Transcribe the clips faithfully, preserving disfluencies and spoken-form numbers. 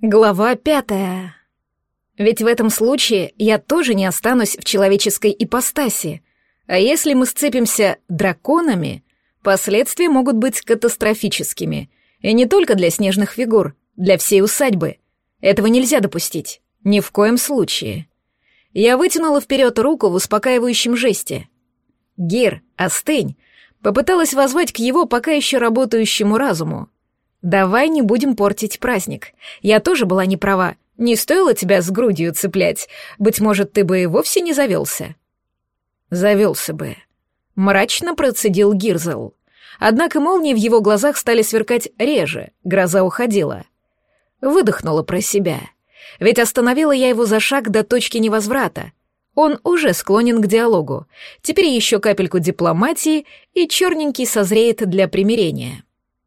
Глава пятая. Ведь в этом случае я тоже не останусь в человеческой ипостаси. А если мы сцепимся драконами, последствия могут быть катастрофическими. И не только для снежных фигур, для всей усадьбы. Этого нельзя допустить. Ни в коем случае. Я вытянула вперед руку в успокаивающем жесте. «Гир, остынь!» Попыталась воззвать к его пока еще работающему разуму. «Давай не будем портить праздник. Я тоже была не права. Не стоило тебя с грудью цеплять. Быть может, ты бы и вовсе не завелся». «Завелся бы», — мрачно процедил Гирзел. Однако молнии в его глазах стали сверкать реже, гроза уходила. Выдохнула про себя. Ведь остановила я его за шаг до точки невозврата. Он уже склонен к диалогу. Теперь еще капельку дипломатии, и черненький созреет для примирения.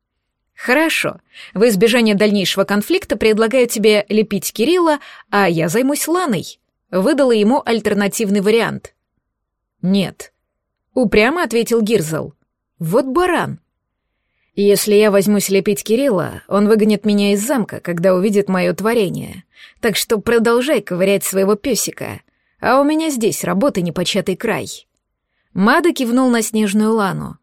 «Хорошо. В избежание дальнейшего конфликта предлагаю тебе лепить Кирилла, а я займусь Ланой». Выдала ему альтернативный вариант. «Нет», — упрямо ответил Гирзел. «Вот баран. Если я возьмусь лепить Кирилла, он выгонит меня из замка, когда увидит мое творение. Так что продолжай ковырять своего песика, а у меня здесь работы непочатый край». Мада кивнул на снежную Лану.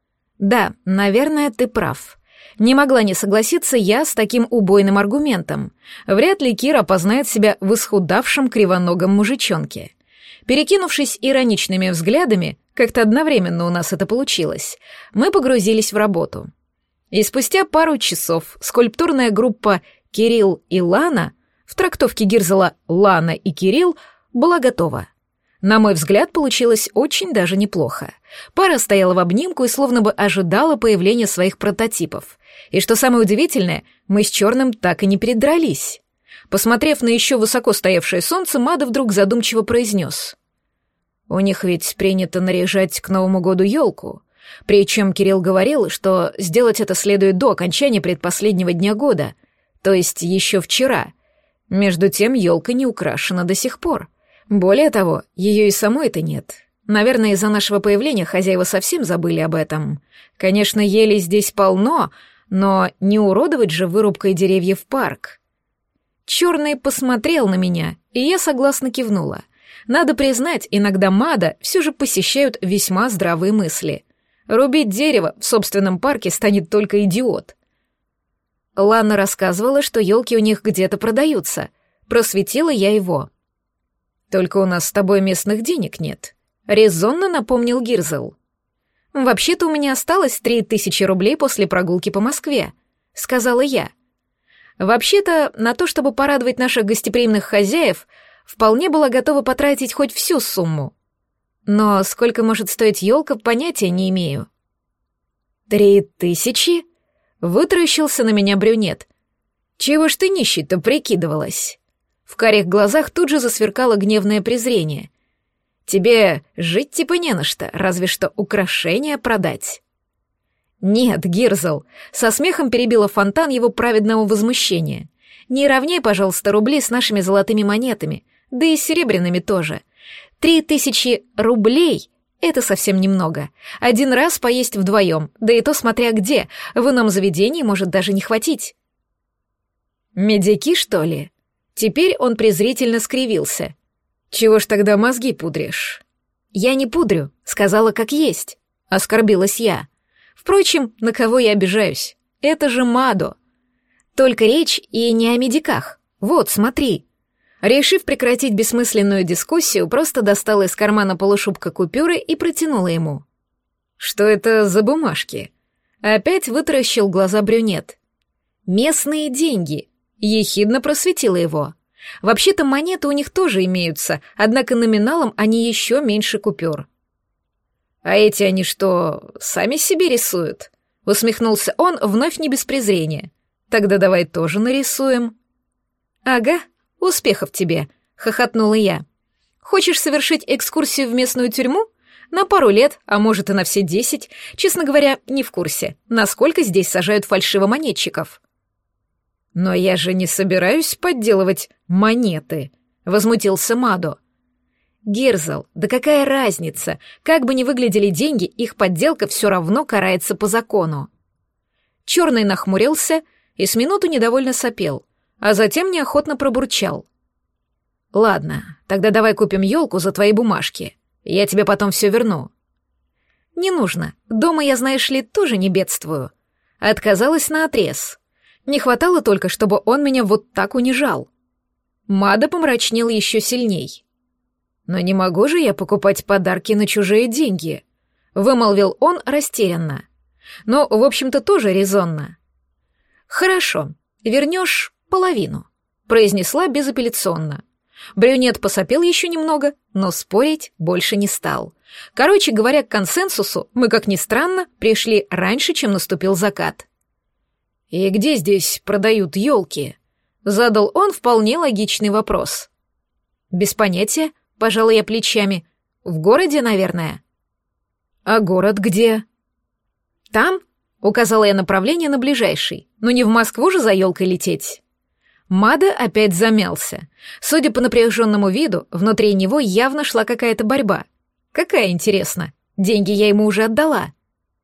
«Да, наверное, ты прав». Не могла не согласиться я с таким убойным аргументом. Вряд ли Кира опознает себя в исхудавшем кривоногом мужичонке. Перекинувшись ироничными взглядами, как-то одновременно у нас это получилось, мы погрузились в работу. И спустя пару часов скульптурная группа «Кирилл и Лана», в трактовке Гирзела «Лана и Кирилл», была готова. На мой взгляд, получилось очень даже неплохо. Пара стояла в обнимку и словно бы ожидала появления своих прототипов. И что самое удивительное, мы с Черным так и не передрались. Посмотрев на еще высоко стоявшее солнце, Мада вдруг задумчиво произнес. «У них ведь принято наряжать к Новому году елку. Причем Кирилл говорил, что сделать это следует до окончания предпоследнего дня года, то есть еще вчера. Между тем елка не украшена до сих пор. Более того, ее и самой-то нет. Наверное, из-за нашего появления хозяева совсем забыли об этом. Конечно, ели здесь полно, но не уродовать же вырубкой деревьев парк». Черный посмотрел на меня, и я согласно кивнула. Надо признать, иногда Мада все же посещают весьма здравые мысли. Рубить дерево в собственном парке станет только идиот. Лана рассказывала, что елки у них где-то продаются. Просветила я его. «Только у нас с тобой местных денег нет», — резонно напомнил Гирзел. «Вообще-то у меня осталось три тысячи рублей после прогулки по Москве», — сказала я. Вообще-то на то, чтобы порадовать наших гостеприимных хозяев, вполне была готова потратить хоть всю сумму. Но сколько может стоить елка, понятия не имею. «Три тысячи?» — вытаращился на меня брюнет. «Чего ж ты нищей-то прикидывалась?» В карих глазах тут же засверкало гневное презрение. «Тебе жить типа не на что, разве что украшения продать». «Нет, Гирзел», — со смехом перебила фонтан его праведного возмущения. «Не равняй, пожалуйста, рубли с нашими золотыми монетами, да и с серебряными тоже. Три тысячи рублей — это совсем немного. Один раз поесть вдвоем, да и то смотря где, в ином заведении может даже не хватить». «Медики, что ли?» Теперь он презрительно скривился. «Чего ж тогда мозги пудришь?» «Я не пудрю», — сказала как есть. Оскорбилась я. Впрочем, на кого я обижаюсь? Это же Мадо. Только речь и не о медиках. Вот, смотри. Решив прекратить бессмысленную дискуссию, просто достала из кармана полушубка купюры и протянула ему. «Что это за бумажки?» Опять вытаращил глаза брюнет. «Местные деньги», — ехидно просветила его. «Вообще-то монеты у них тоже имеются, однако номиналом они еще меньше купюр». «А эти они что, сами себе рисуют?» — усмехнулся он вновь не без презрения. «Тогда давай тоже нарисуем». «Ага, успехов тебе», — хохотнула я. «Хочешь совершить экскурсию в местную тюрьму? На пару лет, а может и на все десять. Честно говоря, не в курсе, насколько здесь сажают фальшивомонетчиков». «Но я же не собираюсь подделывать монеты», — возмутился Мадо. «Гирзел, да какая разница? Как бы ни выглядели деньги, их подделка все равно карается по закону». Черный нахмурился и с минуту недовольно сопел, а затем неохотно пробурчал. «Ладно, тогда давай купим елку за твои бумажки. Я тебе потом все верну». «Не нужно. Дома я, знаешь ли, тоже не бедствую». Отказалась наотрез. Не хватало только, чтобы он меня вот так унижал. Мада помрачнел еще сильней. «Но не могу же я покупать подарки на чужие деньги», — вымолвил он растерянно. «Но, в общем-то, тоже резонно». «Хорошо, вернешь половину», — произнесла безапелляционно. Брюнет посопел еще немного, но спорить больше не стал. Короче говоря, к консенсусу мы, как ни странно, пришли раньше, чем наступил закат. «И где здесь продают елки?» — задал он вполне логичный вопрос. «Без понятия», — пожала я плечами. «В городе, наверное». «А город где?» «Там», — указала я направление на ближайший. «Но не в Москву же за елкой лететь». Мада опять замялся. Судя по напряженному виду, внутри него явно шла какая-то борьба. Какая, интересно? Деньги я ему уже отдала.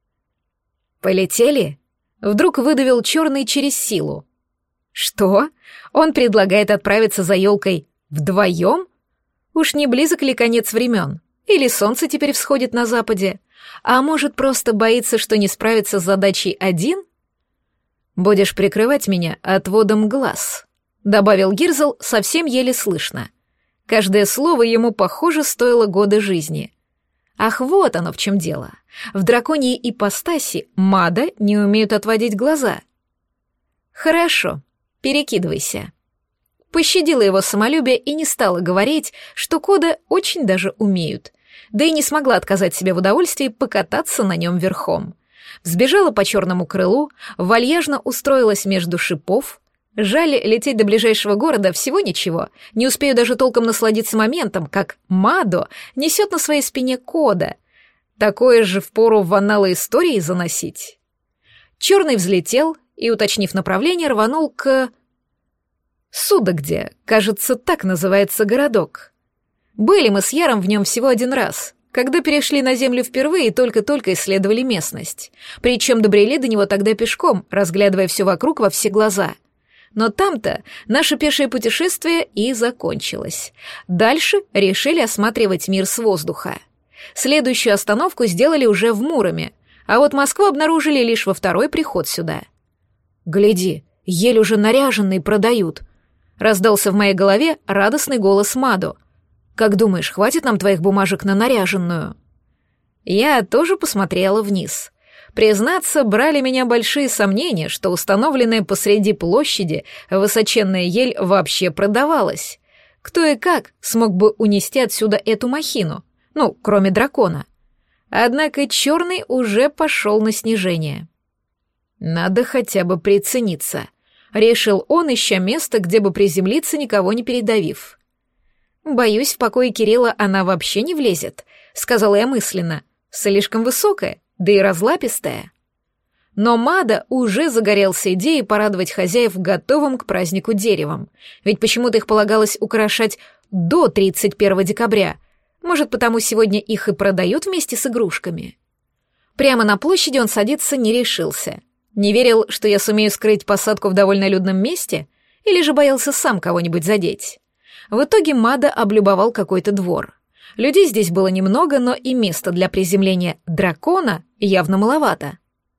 «Полетели?» Вдруг выдавил черный через силу. «Что? Он предлагает отправиться за елкой вдвоем? Уж не близок ли конец времен? Или солнце теперь всходит на западе? А может, просто боится, что не справится с задачей один?» «Будешь прикрывать меня отводом глаз», — добавил Гирзл совсем еле слышно. Каждое слово ему, похоже, стоило года жизни. Ах, вот оно в чем дело. В драконьей ипостаси Мада не умеют отводить глаза. «Хорошо, перекидывайся». Пощадила его самолюбие и не стала говорить, что кода очень даже умеют, да и не смогла отказать себе в удовольствии покататься на нем верхом. Взбежала по черному крылу, вальяжно устроилась между шипов. Жаль, лететь до ближайшего города всего ничего. Не успею даже толком насладиться моментом, как Мадо несет на своей спине кода. Такое же впору в анналы истории заносить. Черный взлетел и, уточнив направление, рванул к... Судогде, кажется, так называется городок. Были мы с Яром в нем всего один раз, когда перешли на землю впервые и только-только исследовали местность. Причем добрели до него тогда пешком, разглядывая все вокруг во все глаза. Но там-то наше пешее путешествие и закончилось. Дальше решили осматривать мир с воздуха. Следующую остановку сделали уже в Муроме, а вот Москву обнаружили лишь во второй приход сюда. «Гляди, ель уже наряженный продают», — раздался в моей голове радостный голос Мадо. «Как думаешь, хватит нам твоих бумажек на наряженную?» Я тоже посмотрела вниз. Признаться, брали меня большие сомнения, что установленная посреди площади высоченная ель вообще продавалась. Кто и как смог бы унести отсюда эту махину? Ну, кроме дракона. Однако черный уже пошел на снижение. Надо хотя бы прицениться. Решил он, ища место, где бы приземлиться, никого не передавив. «Боюсь, в покое Кирилла она вообще не влезет», — сказала я мысленно. «Слишком высокая, да и разлапистая». Но Мада уже загорелся идеей порадовать хозяев готовым к празднику деревом, ведь почему-то их полагалось украшать до тридцать первого декабря, может, потому сегодня их и продают вместе с игрушками. Прямо на площади он садиться не решился. Не верил, что я сумею скрыть посадку в довольно людном месте, или же боялся сам кого-нибудь задеть. В итоге Мада облюбовал какой-то двор. Людей здесь было немного, но и места для приземления дракона явно маловато.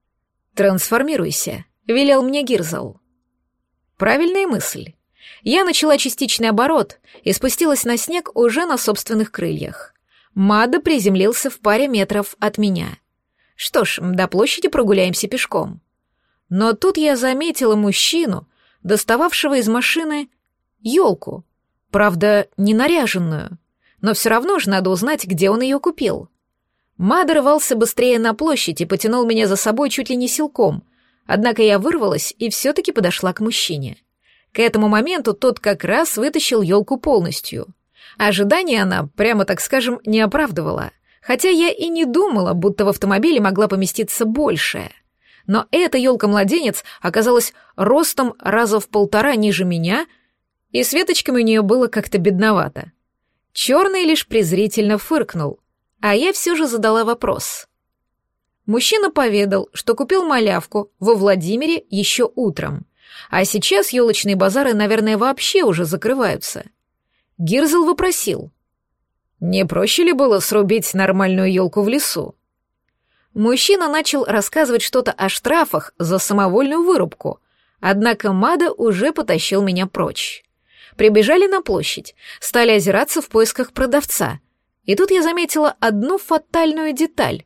«Трансформируйся», — велел мне Гирзл. Правильная мысль. Я начала частичный оборот и спустилась на снег уже на собственных крыльях. Мада приземлился в паре метров от меня. Что ж, до площади прогуляемся пешком. Но тут я заметила мужчину, достававшего из машины елку. Правда, не наряженную, но все равно же надо узнать, где он ее купил. Мада рвался быстрее на площадь и потянул меня за собой чуть ли не силком, однако я вырвалась и все-таки подошла к мужчине. К этому моменту тот как раз вытащил елку полностью. Ожидания она, прямо так скажем, не оправдывала, хотя я и не думала, будто в автомобиле могла поместиться большая. Но эта елка-младенец оказалась ростом раза в полтора ниже меня, и с веточками у нее было как-то бедновато. Черный лишь презрительно фыркнул, а я все же задала вопрос. Мужчина поведал, что купил малявку во Владимире еще утром. А сейчас елочные базары, наверное, вообще уже закрываются. Гирзл вопросил. Не проще ли было срубить нормальную елку в лесу? Мужчина начал рассказывать что-то о штрафах за самовольную вырубку, однако Мада уже потащил меня прочь. Прибежали на площадь, стали озираться в поисках продавца. И тут я заметила одну фатальную деталь.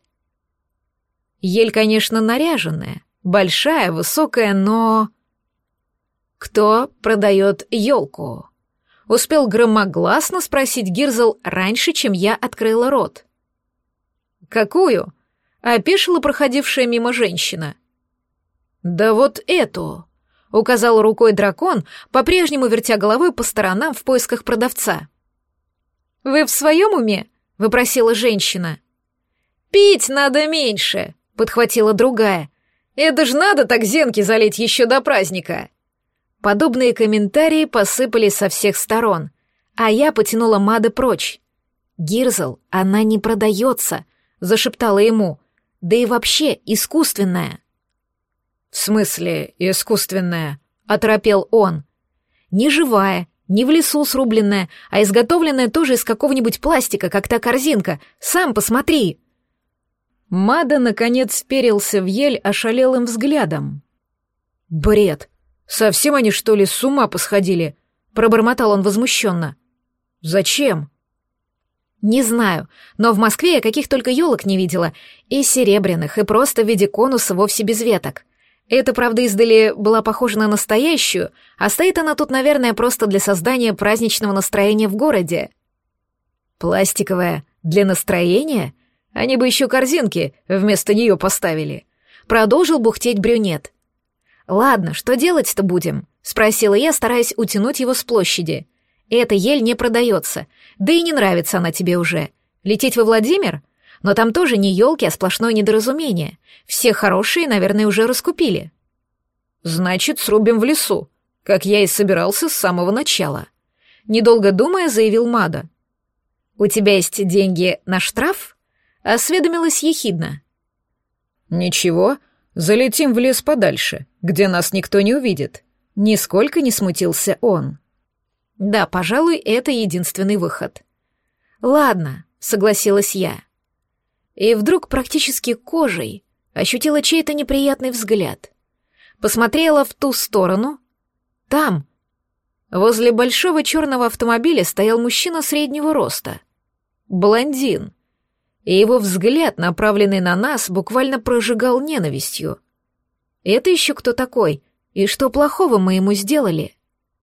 Ель, конечно, наряженная, большая, высокая, но... «Кто продает елку?» Успел громогласно спросить Гирзл раньше, чем я открыла рот. «Какую?» — опешила проходившая мимо женщина. «Да вот эту!» — указал рукой дракон, по-прежнему вертя головой по сторонам в поисках продавца. «Вы в своем уме?» — выпросила женщина. «Пить надо меньше!» — подхватила другая. «Это ж надо так зенки залить еще до праздника!» Подобные комментарии посыпались со всех сторон, а я потянула Мада прочь. «Гирзл, она не продается», — зашептала ему, — «да и вообще искусственная». «В смысле искусственная?» — оторопел он. «Не живая, не в лесу срубленная, а изготовленная тоже из какого-нибудь пластика, как та корзинка. Сам посмотри». Мада, наконец, вперился в ель ошалелым взглядом. «Бред! Совсем они, что ли, с ума посходили?» — пробормотал он возмущенно. «Зачем?» «Не знаю, но в Москве я каких только елок не видела, и серебряных, и просто в виде конуса вовсе без веток. Эта, правда, издали была похожа на настоящую, а стоит она тут, наверное, просто для создания праздничного настроения в городе». «Пластиковая для настроения? Они бы еще корзинки вместо нее поставили», — продолжил бухтеть брюнет. «Ладно, что делать-то будем?» — спросила я, стараясь утянуть его с площади. «Эта ель не продается, да и не нравится она тебе уже. Лететь во Владимир? Но там тоже не елки, а сплошное недоразумение. Все хорошие, наверное, уже раскупили». «Значит, срубим в лесу, как я и собирался с самого начала», — недолго думая, заявил Мада. «У тебя есть деньги на штраф?» — осведомилась ехидно. «Ничего, залетим в лес подальше, где нас никто не увидит», — нисколько не смутился он. «Да, пожалуй, это единственный выход». «Ладно», — согласилась я. И вдруг практически кожей ощутила чей-то неприятный взгляд. Посмотрела в ту сторону. Там, возле большого черного автомобиля, стоял мужчина среднего роста. Блондин. И его взгляд, направленный на нас, буквально прожигал ненавистью. «Это еще кто такой? И что плохого мы ему сделали?»